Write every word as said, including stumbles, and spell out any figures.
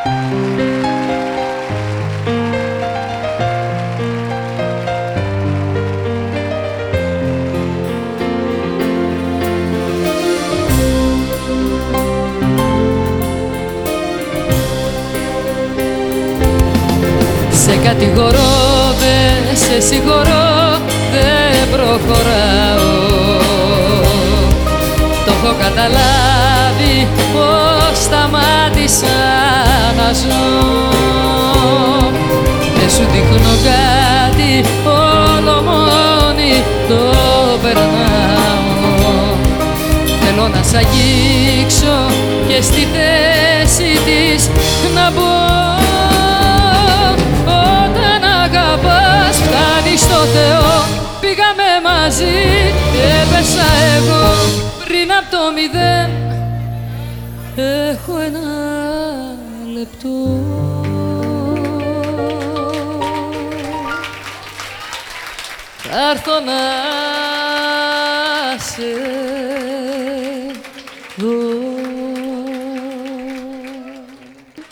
Σε κατηγορώ, δε σε συγχωρώ, δεν προχωράω. Το έχω καταλάβει πως σταμάτησα να ζω. Δεν σου δείχνω κάτι, όλο μόνη το περνάω. Θέλω να σ' αγγίξω και στη θέση της να μπω. Στο Θεό πήγαμε μαζί, έπεσα εγώ πριν απ' το μηδέν. Έχω ένα λεπτό. Θα έρθω να σε δω.